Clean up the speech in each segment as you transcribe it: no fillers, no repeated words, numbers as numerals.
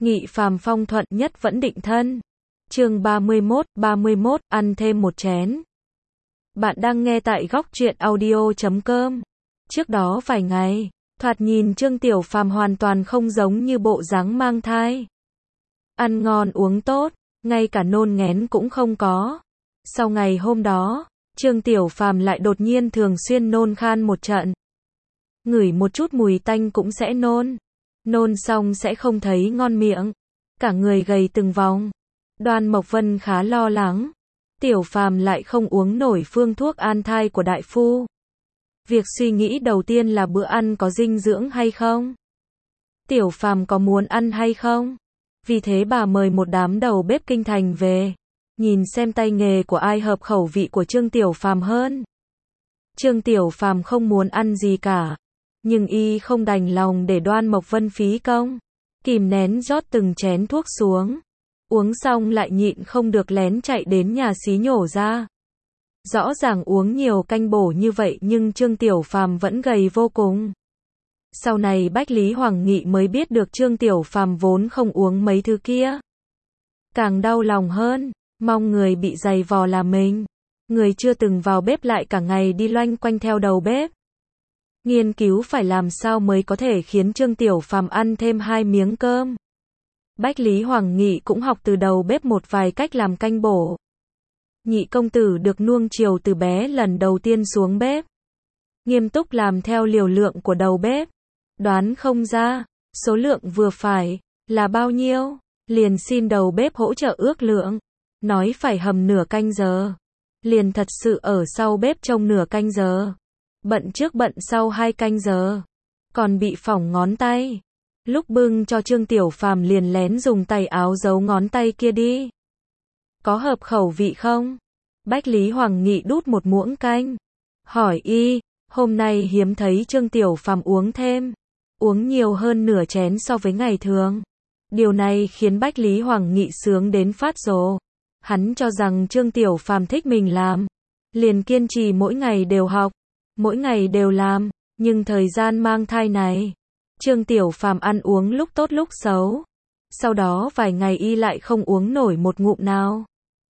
Nghị phàm phong thuận nhất vẫn định thân. Chương 31, ăn thêm một chén. Bạn đang nghe tại góc truyện audio.com. Trước đó vài ngày, thoạt nhìn Trương Tiểu Phàm hoàn toàn không giống như bộ dáng mang thai. Ăn ngon uống tốt, ngay cả nôn nghén cũng không có. Sau ngày hôm đó, Trương Tiểu Phàm lại đột nhiên thường xuyên nôn khan một trận. Ngửi một chút mùi tanh cũng sẽ nôn. Nôn xong sẽ không thấy ngon miệng. Cả người gầy từng vòng. Đoan Mộc Vân khá lo lắng. Tiểu Phàm lại không uống nổi phương thuốc an thai của đại phu. Việc suy nghĩ đầu tiên là bữa ăn có dinh dưỡng hay không? Tiểu Phàm có muốn ăn hay không? Vì thế bà mời một đám đầu bếp kinh thành về. Nhìn xem tay nghề của ai hợp khẩu vị của Trương Tiểu Phàm hơn. Trương Tiểu Phàm không muốn ăn gì cả. Nhưng y không đành lòng để Đoan Mộc Vân phí công. Kìm nén rót từng chén thuốc xuống. Uống xong lại nhịn không được lén chạy đến nhà xí nhổ ra. Rõ ràng uống nhiều canh bổ như vậy nhưng Trương Tiểu Phàm vẫn gầy vô cùng. Sau này Bách Lý Hoàng Nghị mới biết được Trương Tiểu Phàm vốn không uống mấy thứ kia. Càng đau lòng hơn, mong người bị giày vò là mình. Người chưa từng vào bếp lại cả ngày đi loanh quanh theo đầu bếp. Nghiên cứu phải làm sao mới có thể khiến Trương Tiểu Phàm ăn thêm 2 miếng cơm. Bách Lý Hoàng Nghị cũng học từ đầu bếp một vài cách làm canh bổ. Nhị công tử được nuông chiều từ bé lần đầu tiên xuống bếp. Nghiêm túc làm theo liều lượng của đầu bếp. Đoán không ra, số lượng vừa phải, là bao nhiêu, liền xin đầu bếp hỗ trợ ước lượng. Nói phải hầm nửa canh giờ. Liền thật sự ở sau bếp trông nửa canh giờ. Bận trước bận sau 2 canh giờ. Còn bị phỏng ngón tay. Lúc bưng cho Trương Tiểu Phàm liền lén dùng tay áo giấu ngón tay kia đi. Có hợp khẩu vị không? Bách Lý Hoàng Nghị đút một muỗng canh. Hỏi y, hôm nay hiếm thấy Trương Tiểu Phàm uống thêm. Uống nhiều hơn nửa chén so với ngày thường. Điều này khiến Bách Lý Hoàng Nghị sướng đến phát rồ. Hắn cho rằng Trương Tiểu Phàm thích mình làm. Liền kiên trì mỗi ngày đều học. Mỗi ngày đều làm. Nhưng thời gian mang thai này, Trương Tiểu Phàm ăn uống lúc tốt lúc xấu. Sau đó vài ngày y lại không uống nổi một ngụm nào.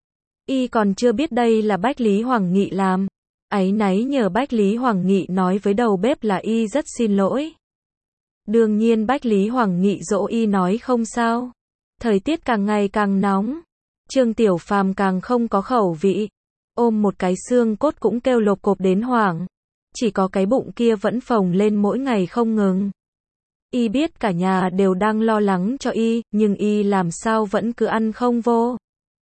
Y còn chưa biết đây là Bách Lý Hoàng Nghị làm. Áy náy nhờ Bách Lý Hoàng Nghị nói với đầu bếp là y rất xin lỗi. Đương nhiên Bách Lý Hoàng Nghị dỗ y nói không sao. Thời tiết càng ngày càng nóng. Trương Tiểu Phàm càng không có khẩu vị. Ôm một cái xương cốt cũng kêu lộp cộp đến hoảng. Chỉ có cái bụng kia vẫn phồng lên mỗi ngày không ngừng. Y biết cả nhà đều đang lo lắng cho y, nhưng y làm sao vẫn cứ ăn không vô.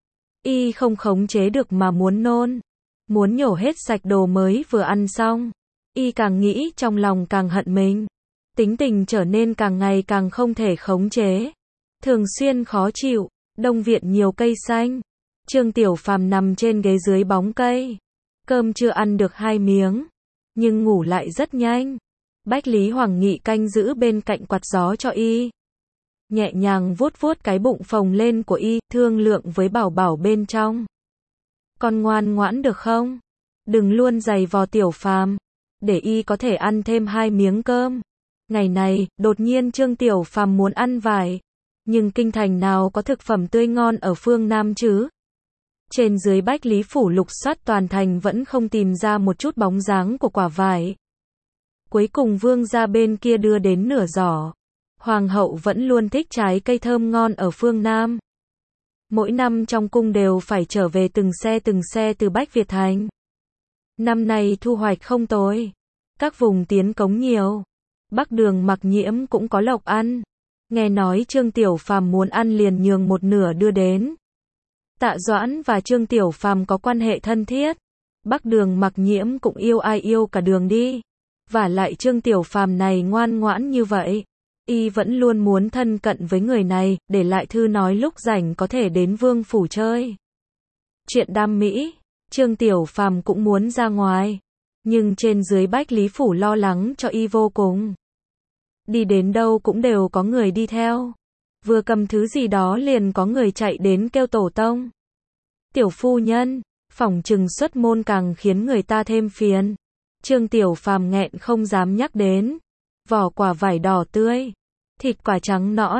Y không khống chế được mà muốn nôn. Muốn nhổ hết sạch đồ mới vừa ăn xong. Y càng nghĩ trong lòng càng hận mình. Tính tình trở nên càng ngày càng không thể khống chế. Thường xuyên khó chịu. Đông viện nhiều cây xanh. Trương Tiểu Phàm nằm trên ghế dưới bóng cây. Cơm chưa ăn được 2 miếng. Nhưng ngủ lại rất nhanh. Bách Lý Hoàng Nghị canh giữ bên cạnh quạt gió cho y. Nhẹ nhàng vuốt vuốt cái bụng phồng lên của y, thương lượng với Bảo Bảo bên trong. Con ngoan ngoãn được không? Đừng luôn giày vò Tiểu Phàm. Để y có thể ăn thêm 2 miếng cơm. Ngày này, đột nhiên Trương Tiểu Phàm muốn ăn vải. Nhưng kinh thành nào có thực phẩm tươi ngon ở phương Nam chứ? Trên dưới Bách Lý phủ lục soát toàn thành vẫn không tìm ra một chút bóng dáng của quả vải. Cuối cùng vương gia bên kia đưa đến nửa giỏ. Hoàng hậu vẫn luôn thích trái cây thơm ngon ở phương Nam. Mỗi năm trong cung đều phải trở về từng xe từ Bách Việt Thành. Năm nay thu hoạch không tồi. Các vùng tiến cống nhiều. Bắc Đường Mặc Nhiễm cũng có lộc ăn. Nghe nói Trương Tiểu Phàm muốn ăn liền nhường một nửa đưa đến. Tạ Doãn và Trương Tiểu Phàm có quan hệ thân thiết. Bắc Đường Mặc Nhiễm cũng yêu ai yêu cả đường đi. Vả lại Trương Tiểu Phàm này ngoan ngoãn như vậy. Y vẫn luôn muốn thân cận với người này, để lại thư nói lúc rảnh có thể đến vương phủ chơi. Chuyện đam mỹ, Trương Tiểu Phàm cũng muốn ra ngoài. Nhưng trên dưới Bách Lý phủ lo lắng cho y vô cùng. Đi đến đâu cũng đều có người đi theo. Vừa cầm thứ gì đó liền có người chạy đến kêu tổ tông. Tiểu phu nhân, phỏng chừng xuất môn càng khiến người ta thêm phiền. Trương Tiểu Phàm nghẹn không dám nhắc đến. Vỏ quả vải đỏ tươi, thịt quả trắng nõn,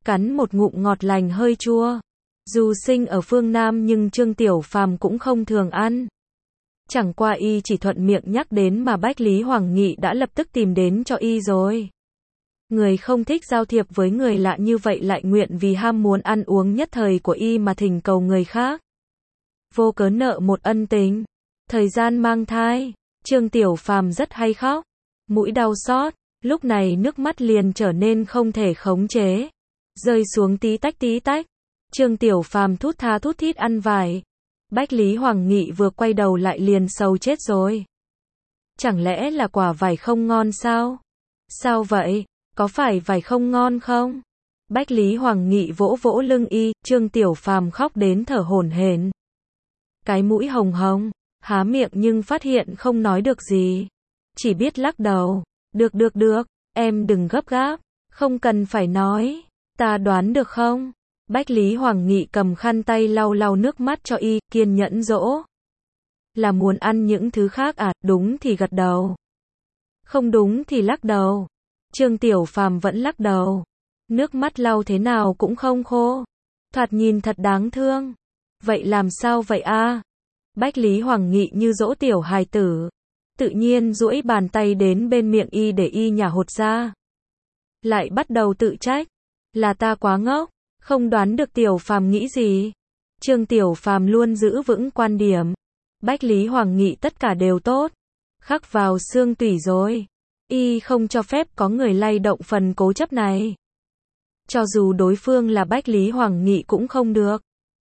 cắn một ngụm ngọt lành hơi chua. Dù sinh ở phương Nam nhưng Trương Tiểu Phàm cũng không thường ăn. Chẳng qua y chỉ thuận miệng nhắc đến mà Bách Lý Hoàng Nghị đã lập tức tìm đến cho y rồi. Người không thích giao thiệp với người lạ như vậy lại nguyện vì ham muốn ăn uống nhất thời của y mà thỉnh cầu người khác. Vô cớ nợ một ân tình. Thời gian mang thai, Trương Tiểu Phàm rất hay khóc, mũi đau xót, lúc này nước mắt liền trở nên không thể khống chế, rơi xuống tí tách tí tách. Trương Tiểu Phàm thút tha thút thít ăn vải. Bách Lý Hoàng Nghị vừa quay đầu lại liền sầu chết rồi. Chẳng lẽ là quả vải không ngon sao? Sao vậy? Có phải vải không ngon không? Bách Lý Hoàng Nghị vỗ vỗ lưng y, Trương Tiểu Phàm khóc đến thở hổn hển. Cái mũi hồng hồng, há miệng nhưng phát hiện không nói được gì. Chỉ biết lắc đầu. Được, em đừng gấp gáp, không cần phải nói. Ta đoán được không? Bách Lý Hoàng Nghị cầm khăn tay lau lau nước mắt cho y, kiên nhẫn dỗ. Là muốn ăn những thứ khác à? Đúng thì gật đầu. Không đúng thì lắc đầu. Trương Tiểu Phàm vẫn lắc đầu. Nước mắt lau thế nào cũng không khô. Thoạt nhìn thật đáng thương. Vậy làm sao vậy a? Bách Lý Hoàng Nghị như dỗ tiểu hài tử. Tự nhiên duỗi bàn tay đến bên miệng y để y nhả hột ra. Lại bắt đầu tự trách. Là ta quá ngốc. Không đoán được Tiểu Phàm nghĩ gì. Trương Tiểu Phàm luôn giữ vững quan điểm. Bách Lý Hoàng Nghị tất cả đều tốt. Khắc vào xương tủy rồi. Y không cho phép có người lay động phần cố chấp này. Cho dù đối phương là Bách Lý Hoàng Nghị cũng không được.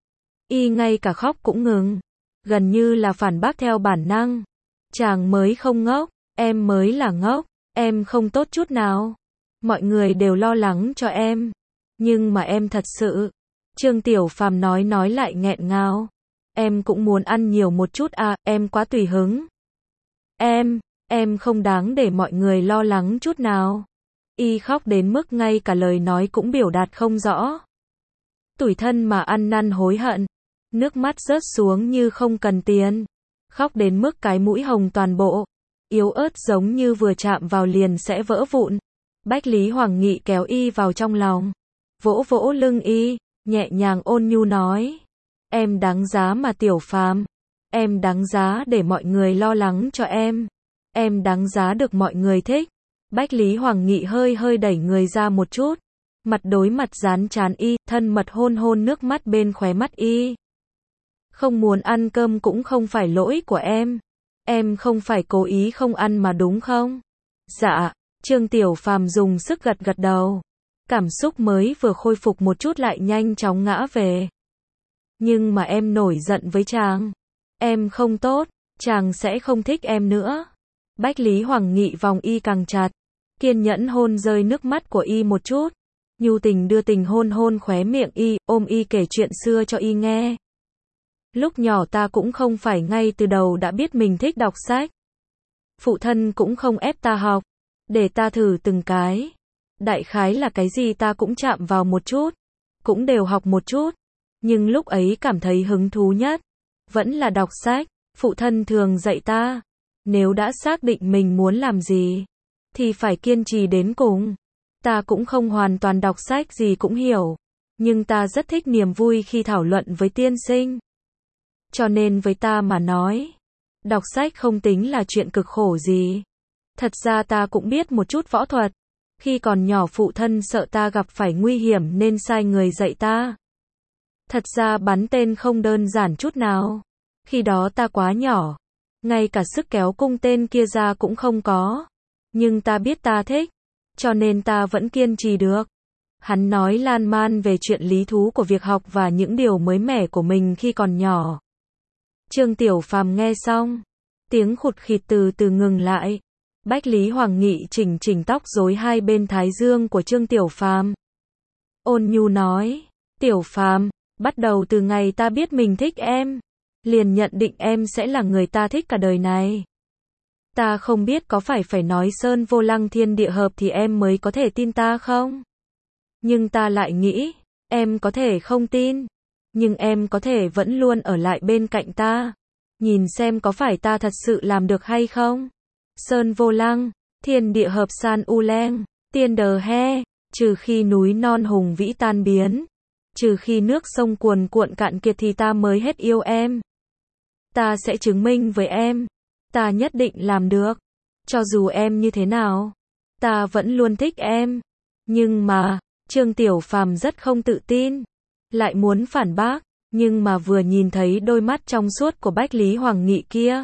Y ngay cả khóc cũng ngừng. Gần như là phản bác theo bản năng. Chàng mới không ngốc, em mới là ngốc. Em không tốt chút nào. Mọi người đều lo lắng cho em. Nhưng mà em thật sự. Trương Tiểu Phàm nói lại nghẹn ngào. Em cũng muốn ăn nhiều một chút à, em quá tùy hứng. Em không đáng để mọi người lo lắng chút nào. Y khóc đến mức ngay cả lời nói cũng biểu đạt không rõ. Tủi thân mà ăn năn hối hận. Nước mắt rớt xuống như không cần tiền. Khóc đến mức cái mũi hồng toàn bộ. Yếu ớt giống như vừa chạm vào liền sẽ vỡ vụn. Bách Lý Hoàng Nghị kéo y vào trong lòng. Vỗ vỗ lưng y, nhẹ nhàng ôn nhu nói. Em đáng giá mà Tiểu Phàm. Em đáng giá để mọi người lo lắng cho em. Em đáng giá được mọi người thích. Bách Lý Hoàng Nghị hơi đẩy người ra một chút. Mặt đối mặt dán trán y, thân mật hôn hôn nước mắt bên khóe mắt y. Không muốn ăn cơm cũng không phải lỗi của em. Em không phải cố ý không ăn mà đúng không? Dạ, Trương Tiểu Phàm dùng sức gật đầu. Cảm xúc mới vừa khôi phục một chút lại nhanh chóng ngã về. Nhưng mà em nổi giận với chàng. Em không tốt, chàng sẽ không thích em nữa. Bách Lý Hoàng Nghị vòng y càng chặt. Kiên nhẫn hôn rơi nước mắt của y một chút. Nhu tình đưa tình hôn khóe miệng y, ôm y kể chuyện xưa cho y nghe. Lúc nhỏ ta cũng không phải ngay từ đầu đã biết mình thích đọc sách. Phụ thân cũng không ép ta học. Để ta thử từng cái. Đại khái là cái gì ta cũng chạm vào một chút. Cũng đều học một chút. Nhưng lúc ấy cảm thấy hứng thú nhất. Vẫn là đọc sách. Phụ thân thường dạy ta. Nếu đã xác định mình muốn làm gì. Thì phải kiên trì đến cùng. Ta cũng không hoàn toàn đọc sách gì cũng hiểu. Nhưng ta rất thích niềm vui khi thảo luận với tiên sinh. Cho nên với ta mà nói. Đọc sách không tính là chuyện cực khổ gì. Thật ra ta cũng biết một chút võ thuật. Khi còn nhỏ phụ thân sợ ta gặp phải nguy hiểm nên sai người dạy ta. Thật ra bắn tên không đơn giản chút nào. Khi đó ta quá nhỏ. Ngay cả sức kéo cung tên kia ra cũng không có. Nhưng ta biết ta thích. Cho nên ta vẫn kiên trì được. Hắn nói lan man về chuyện lý thú của việc học và những điều mới mẻ của mình khi còn nhỏ. Trương Tiểu Phàm nghe xong. Tiếng khụt khịt từ từ ngừng lại. Bách Lý Hoàng Nghị chỉnh tóc rối hai bên thái dương của Trương Tiểu Phàm. Ôn nhu nói. Tiểu Phàm, bắt đầu từ ngày ta biết mình thích em. Liền nhận định em sẽ là người ta thích cả đời này. Ta không biết có phải nói sơn vô lăng thiên địa hợp thì em mới có thể tin ta không? Nhưng ta lại nghĩ, em có thể không tin. Nhưng em có thể vẫn luôn ở lại bên cạnh ta. Nhìn xem có phải ta thật sự làm được hay không? Sơn vô lăng, thiên địa hợp san u leng, tiên đờ he. Trừ khi núi non hùng vĩ tan biến, trừ khi nước sông cuồn cuộn cạn kiệt thì ta mới hết yêu em. Ta sẽ chứng minh với em, ta nhất định làm được. Cho dù em như thế nào, ta vẫn luôn thích em. Nhưng mà, Trương Tiểu Phàm rất không tự tin, lại muốn phản bác, nhưng mà vừa nhìn thấy đôi mắt trong suốt của Bách Lý Hoàng Nghị kia,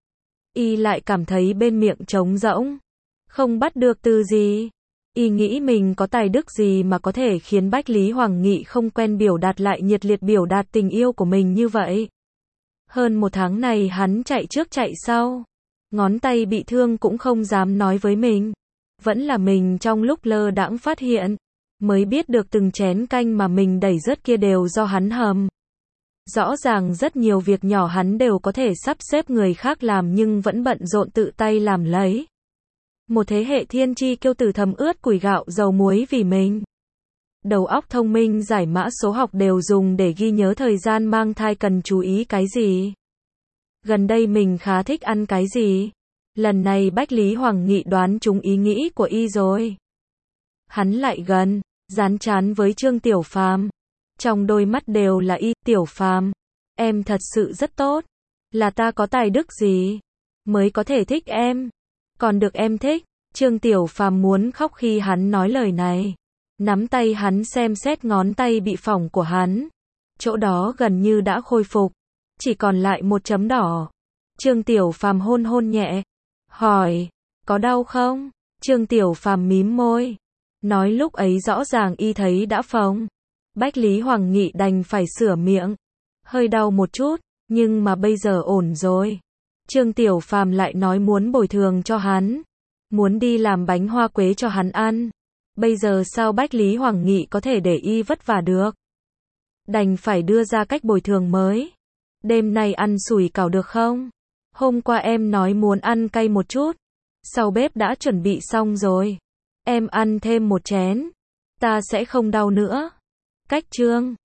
y lại cảm thấy bên miệng trống rỗng, không bắt được từ gì. Y nghĩ mình có tài đức gì mà có thể khiến Bách Lý Hoàng Nghị không quen biểu đạt lại nhiệt liệt biểu đạt tình yêu của mình như vậy. Hơn một tháng này hắn chạy trước chạy sau, ngón tay bị thương cũng không dám nói với mình. Vẫn là mình trong lúc lơ đãng phát hiện, mới biết được từng chén canh mà mình đẩy rớt kia đều do hắn hầm. Rõ ràng rất nhiều việc nhỏ hắn đều có thể sắp xếp người khác làm nhưng vẫn bận rộn tự tay làm lấy. Một thế hệ thiên chi kiêu tử thầm ướt củi gạo dầu muối vì mình. Đầu óc thông minh giải mã số học đều dùng để ghi nhớ thời gian mang thai cần chú ý cái gì. Gần đây mình khá thích ăn cái gì. Lần này Bách Lý Hoàng Nghị đoán trúng ý nghĩ của y rồi. Hắn lại gần, dán chán với Trương Tiểu Phàm. Trong đôi mắt đều là y, Tiểu Phàm, em thật sự rất tốt. Là ta có tài đức gì mới có thể thích em, còn được em thích. Trương Tiểu Phàm muốn khóc khi hắn nói lời này. Nắm tay hắn xem xét ngón tay bị phỏng của hắn. Chỗ đó gần như đã khôi phục, chỉ còn lại một chấm đỏ. Trương Tiểu Phàm hôn hôn nhẹ, hỏi, có đau không? Trương Tiểu Phàm mím môi, nói lúc ấy rõ ràng y thấy đã phồng. Bách Lý Hoàng Nghị đành phải sửa miệng, hơi đau một chút, nhưng mà bây giờ ổn rồi. Trương Tiểu Phàm lại nói muốn bồi thường cho hắn, muốn đi làm bánh hoa quế cho hắn ăn. Bây giờ sao Bách Lý Hoàng Nghị có thể để y vất vả được? Đành phải đưa ra cách bồi thường mới. Đêm nay ăn sủi cảo được không? Hôm qua em nói muốn ăn cay một chút, sau bếp đã chuẩn bị xong rồi. Em ăn thêm một chén, ta sẽ không đau nữa. Cách chương